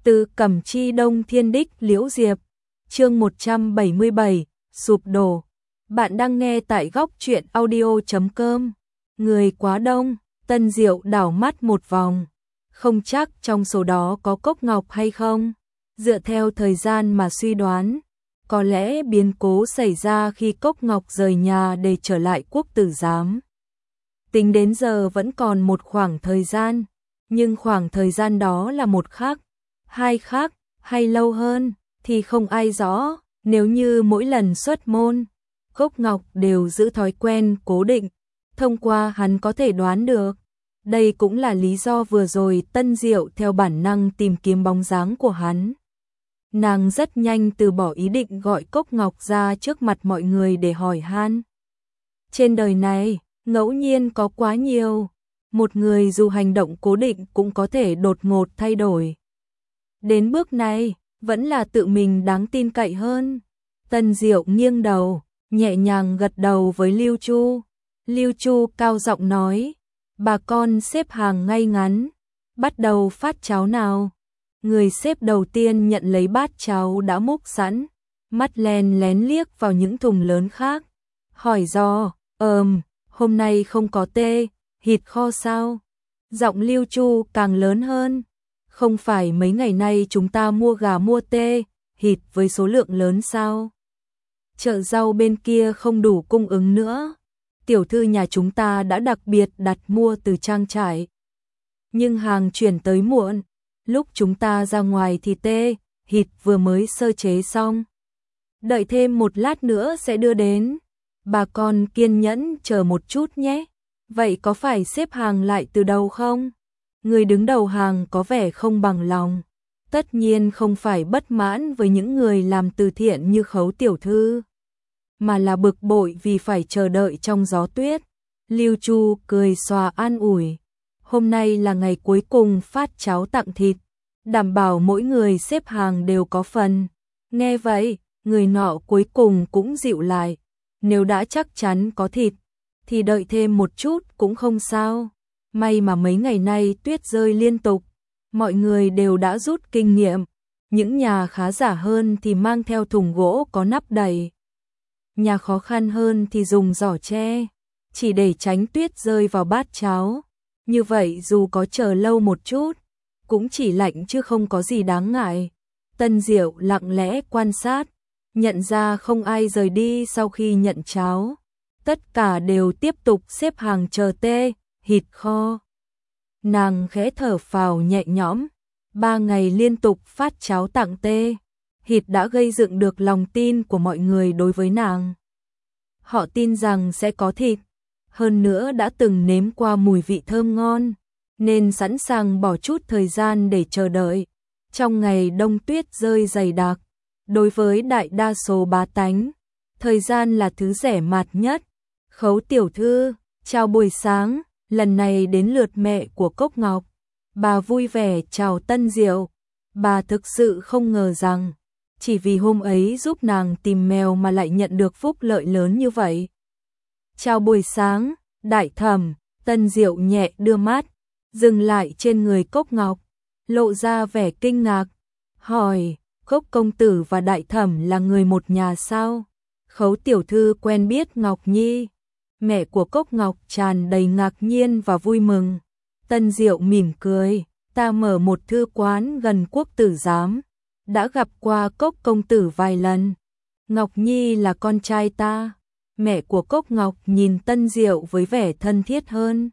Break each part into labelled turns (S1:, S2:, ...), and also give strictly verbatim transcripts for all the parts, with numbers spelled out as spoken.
S1: Từ Cẩm Chi Đông Thiên Đích Liễu Diệp, chương một trăm bảy mươi bảy, sụp đổ. Bạn đang nghe tại góc truyện audio chấm com. Người quá đông, Tân Diệu đảo mắt một vòng. Không chắc trong số đó có Cốc Ngọc hay không. Dựa theo thời gian mà suy đoán, có lẽ biến cố xảy ra khi Cốc Ngọc rời nhà để trở lại Quốc Tử Giám. Tính đến giờ vẫn còn một khoảng thời gian, nhưng khoảng thời gian đó là một khắc, hai khắc, hay lâu hơn, thì không ai rõ. Nếu như mỗi lần xuất môn, Cốc Ngọc đều giữ thói quen cố định, thông qua hắn có thể đoán được. Đây cũng là lý do vừa rồi Tân Diệu theo bản năng tìm kiếm bóng dáng của hắn. Nàng rất nhanh từ bỏ ý định gọi Cốc Ngọc ra trước mặt mọi người để hỏi han. Trên đời này, ngẫu nhiên có quá nhiều. Một người dù hành động cố định cũng có thể đột ngột thay đổi. Đến bước này, vẫn là tự mình đáng tin cậy hơn. Tân Diệu nghiêng đầu, nhẹ nhàng gật đầu với Lưu Chu. Lưu Chu cao giọng nói, bà con xếp hàng ngay ngắn, bắt đầu phát cháo nào. Người xếp đầu tiên nhận lấy bát cháo đã múc sẵn, mắt len lén liếc vào những thùng lớn khác. Hỏi do, ờm, hôm nay không có tê, thịt kho sao? Giọng Lưu Chu càng lớn hơn. Không phải mấy ngày nay chúng ta mua gà mua tê, thịt với số lượng lớn sao? Chợ rau bên kia không đủ cung ứng nữa. Tiểu thư nhà chúng ta đã đặc biệt đặt mua từ trang trại. Nhưng hàng chuyển tới muộn. Lúc chúng ta ra ngoài thì tê, thịt vừa mới sơ chế xong. Đợi thêm một lát nữa sẽ đưa đến. Bà con kiên nhẫn chờ một chút nhé. Vậy có phải xếp hàng lại từ đầu không? Người đứng đầu hàng có vẻ không bằng lòng. Tất nhiên không phải bất mãn với những người làm từ thiện như Khấu tiểu thư, mà là bực bội vì phải chờ đợi trong gió tuyết. Lưu Chu cười xòa an ủi. Hôm nay là ngày cuối cùng phát cháo tặng thịt, đảm bảo mỗi người xếp hàng đều có phần. Nghe vậy, người nọ cuối cùng cũng dịu lại. Nếu đã chắc chắn có thịt, thì đợi thêm một chút cũng không sao. May mà mấy ngày nay tuyết rơi liên tục, mọi người đều đã rút kinh nghiệm. Những nhà khá giả hơn thì mang theo thùng gỗ có nắp đầy. Nhà khó khăn hơn thì dùng giỏ tre, chỉ để tránh tuyết rơi vào bát cháo. Như vậy dù có chờ lâu một chút, cũng chỉ lạnh chứ không có gì đáng ngại. Tân Diệu lặng lẽ quan sát, nhận ra không ai rời đi sau khi nhận cháo. Tất cả đều tiếp tục xếp hàng chờ tê, thịt kho. Nàng khẽ thở phào nhẹ nhõm. Ba ngày liên tục phát cháo tặng tê, thịt đã gây dựng được lòng tin của mọi người đối với nàng. Họ tin rằng sẽ có thịt, hơn nữa đã từng nếm qua mùi vị thơm ngon, nên sẵn sàng bỏ chút thời gian để chờ đợi. Trong ngày đông tuyết rơi dày đặc, đối với đại đa số bá tánh, thời gian là thứ rẻ mạt nhất. Khấu tiểu thư, chào buổi sáng, lần này đến lượt mẹ của Cốc Ngọc. Bà vui vẻ chào Tân Diệu. Bà thực sự không ngờ rằng, chỉ vì hôm ấy giúp nàng tìm mèo mà lại nhận được phúc lợi lớn như vậy. Chào buổi sáng, đại thẩm. Tân Diệu nhẹ đưa mắt, dừng lại trên người Cốc Ngọc, lộ ra vẻ kinh ngạc. Hỏi, Cốc công tử và đại thẩm là người một nhà sao? Khấu tiểu thư quen biết Ngọc Nhi. Mẹ của Cốc Ngọc tràn đầy ngạc nhiên và vui mừng. Tân Diệu mỉm cười, ta mở một thư quán gần Quốc Tử Giám, đã gặp qua Cốc công tử vài lần. Ngọc Nhi là con trai ta. Mẹ của Cốc Ngọc nhìn Tân Diệu với vẻ thân thiết hơn,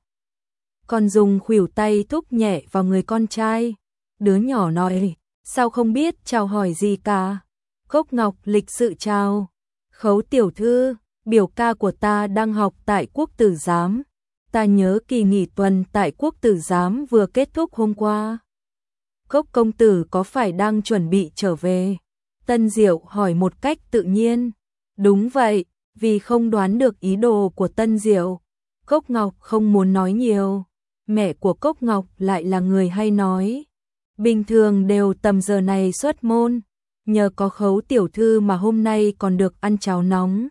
S1: còn dùng khuỷu tay thúc nhẹ vào người con trai. Đứa nhỏ nói, sao không biết chào hỏi gì cả? Cốc Ngọc lịch sự chào. Khấu tiểu thư, biểu ca của ta đang học tại Quốc Tử Giám. Ta nhớ kỳ nghỉ tuần tại Quốc Tử Giám vừa kết thúc hôm qua. Cốc công tử có phải đang chuẩn bị trở về? Tân Diệu hỏi một cách tự nhiên. Đúng vậy, vì không đoán được ý đồ của Tân Diệu, Cốc Ngọc không muốn nói nhiều. Mẹ của Cốc Ngọc lại là người hay nói. Bình thường đều tầm giờ này xuất môn, nhờ có Khấu tiểu thư mà hôm nay còn được ăn cháo nóng.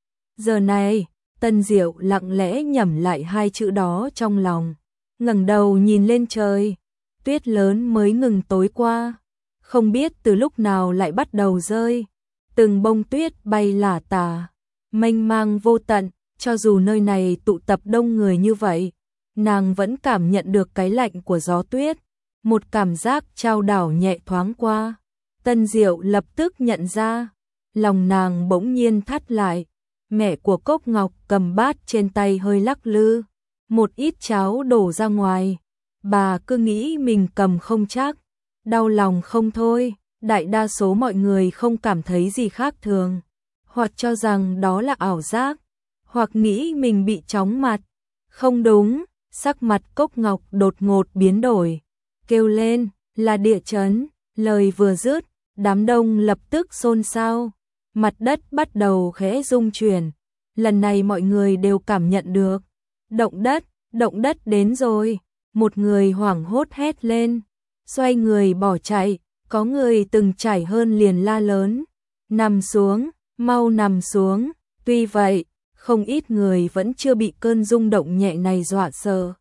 S1: Giờ này, Tân Diệu lặng lẽ nhẩm lại hai chữ đó trong lòng, ngẩng đầu nhìn lên trời. Tuyết lớn mới ngừng tối qua, không biết từ lúc nào lại bắt đầu rơi. Từng bông tuyết bay lả tả, mênh mang vô tận, cho dù nơi này tụ tập đông người như vậy, nàng vẫn cảm nhận được cái lạnh của gió tuyết. Một cảm giác trao đảo nhẹ thoáng qua. Tân Diệu lập tức nhận ra, lòng nàng bỗng nhiên thắt lại. Mẹ của Cốc Ngọc cầm bát trên tay hơi lắc lư, một ít cháo đổ ra ngoài. Bà cứ nghĩ mình cầm không chắc, đau lòng không thôi. Đại đa số mọi người không cảm thấy gì khác thường, hoặc cho rằng đó là ảo giác, hoặc nghĩ mình bị chóng mặt. Không đúng, sắc mặt Cốc Ngọc đột ngột biến đổi, kêu lên, là địa chấn. Lời vừa dứt, đám đông lập tức xôn xao, mặt đất bắt đầu khẽ rung chuyển. Lần này mọi người đều cảm nhận được, động đất, động đất đến rồi. Một người hoảng hốt hét lên, xoay người bỏ chạy. Có người từng trải hơn liền la lớn, nằm xuống, mau nằm xuống. Tuy vậy, không ít người vẫn chưa bị cơn rung động nhẹ này dọa sợ,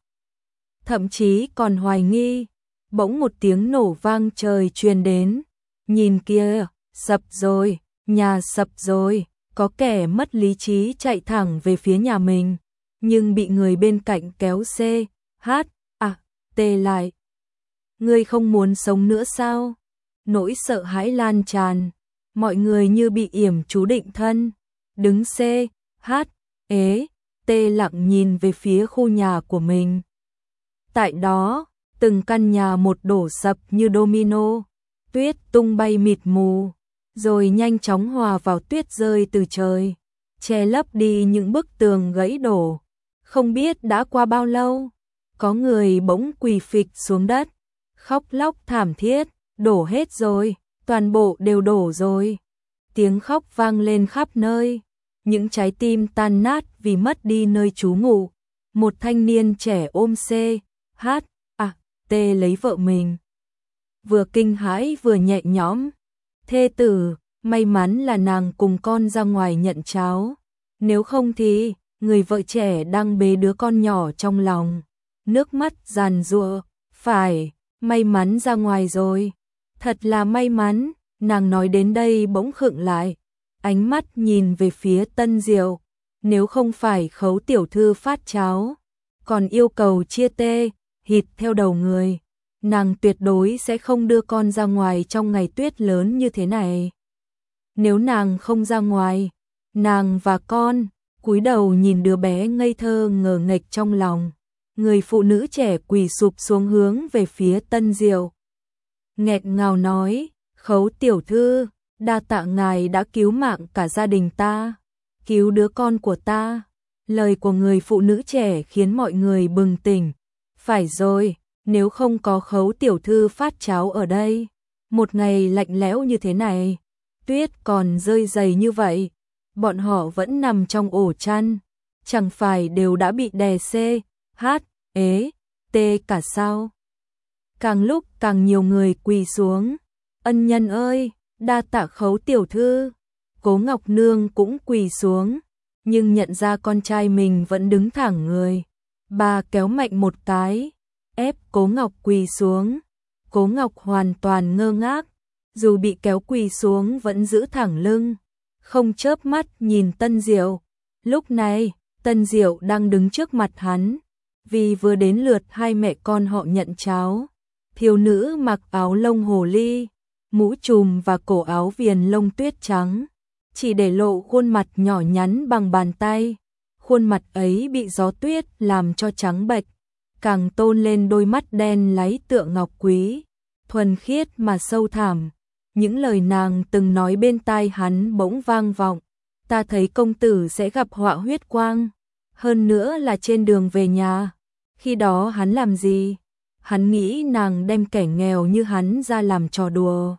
S1: thậm chí còn hoài nghi. Bỗng một tiếng nổ vang trời truyền đến, nhìn kia, sập rồi, nhà sập rồi. Có kẻ mất lý trí chạy thẳng về phía nhà mình, nhưng bị người bên cạnh kéo C, H, A, T lại. Ngươi không muốn sống nữa sao? Nỗi sợ hãi lan tràn, mọi người như bị yểm chú định thân, đứng C, H, ế, T lặng nhìn về phía khu nhà của mình. Tại đó, từng căn nhà một đổ sập như domino, tuyết tung bay mịt mù, rồi nhanh chóng hòa vào tuyết rơi từ trời, che lấp đi những bức tường gãy đổ. Không biết đã qua bao lâu, có người bỗng quỳ phịch xuống đất, khóc lóc thảm thiết. Đổ hết rồi, toàn bộ đều đổ rồi. Tiếng khóc vang lên khắp nơi, những trái tim tan nát vì mất đi nơi trú ngụ. Một thanh niên trẻ ôm C, H, A, T lấy vợ mình, vừa kinh hãi vừa nhẹ nhõm. Thê tử, may mắn là nàng cùng con ra ngoài nhận cháo, nếu không thì người vợ trẻ đang bế đứa con nhỏ trong lòng, nước mắt giàn giụa. Phải, may mắn ra ngoài rồi. Thật là may mắn. Nàng nói đến đây bỗng khựng lại, ánh mắt nhìn về phía Tân Diệu. Nếu không phải Khấu tiểu thư phát cháo, còn yêu cầu chia tê, hịt theo đầu người, nàng tuyệt đối sẽ không đưa con ra ngoài trong ngày tuyết lớn như thế này. Nếu nàng không ra ngoài, nàng và con cúi đầu nhìn đứa bé ngây thơ ngờ nghệch trong lòng. Người phụ nữ trẻ quỳ sụp xuống hướng về phía Tân Diệu, nghẹn ngào nói, Khấu tiểu thư, đa tạ ngài đã cứu mạng cả gia đình ta, cứu đứa con của ta. Lời của người phụ nữ trẻ khiến mọi người bừng tỉnh. Phải rồi, nếu không có Khấu tiểu thư phát cháo ở đây, một ngày lạnh lẽo như thế này, tuyết còn rơi dày như vậy, bọn họ vẫn nằm trong ổ chăn, chẳng phải đều đã bị đè C, H, ế, T cả sao? Càng lúc càng nhiều người quỳ xuống. Ân nhân ơi, đa tạ Khấu tiểu thư. Cố Ngọc Nương cũng quỳ xuống, nhưng nhận ra con trai mình vẫn đứng thẳng người. Bà kéo mạnh một cái, ép Cố Ngọc quỳ xuống. Cố Ngọc hoàn toàn ngơ ngác, dù bị kéo quỳ xuống vẫn giữ thẳng lưng, không chớp mắt nhìn Tân Diệu. Lúc này, Tân Diệu đang đứng trước mặt hắn, vì vừa đến lượt hai mẹ con họ nhận cháo. Thiếu nữ mặc áo lông hồ ly, mũ trùm và cổ áo viền lông tuyết trắng, chỉ để lộ khuôn mặt nhỏ nhắn bằng bàn tay. Khuôn mặt ấy bị gió tuyết làm cho trắng bệch, càng tôn lên đôi mắt đen láy tựa ngọc quý, thuần khiết mà sâu thẳm. Những lời nàng từng nói bên tai hắn bỗng vang vọng, ta thấy công tử sẽ gặp họa huyết quang, hơn nữa là trên đường về nhà. Khi đó hắn làm gì? Hắn nghĩ nàng đem kẻ nghèo như hắn ra làm trò đùa,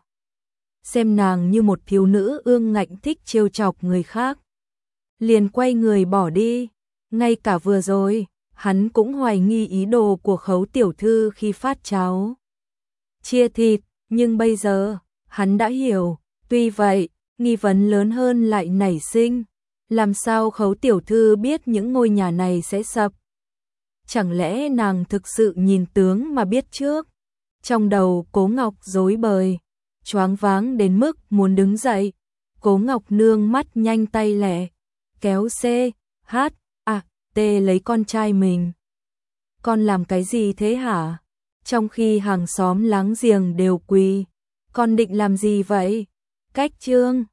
S1: xem nàng như một thiếu nữ ương ngạnh thích trêu chọc người khác, liền quay người bỏ đi. Ngay cả vừa rồi, hắn cũng hoài nghi ý đồ của Khấu tiểu thư khi phát cháo chia thịt, nhưng bây giờ, hắn đã hiểu. Tuy vậy, nghi vấn lớn hơn lại nảy sinh, làm sao Khấu tiểu thư biết những ngôi nhà này sẽ sập? Chẳng lẽ nàng thực sự nhìn tướng mà biết trước? Trong đầu Cố Ngọc rối bời, choáng váng đến mức muốn đứng dậy. Cố Ngọc Nương mắt nhanh tay lẹ, kéo C, H, A, T lấy con trai mình. Con làm cái gì thế hả? Trong khi hàng xóm láng giềng đều quỳ. Con định làm gì vậy? Cách Trương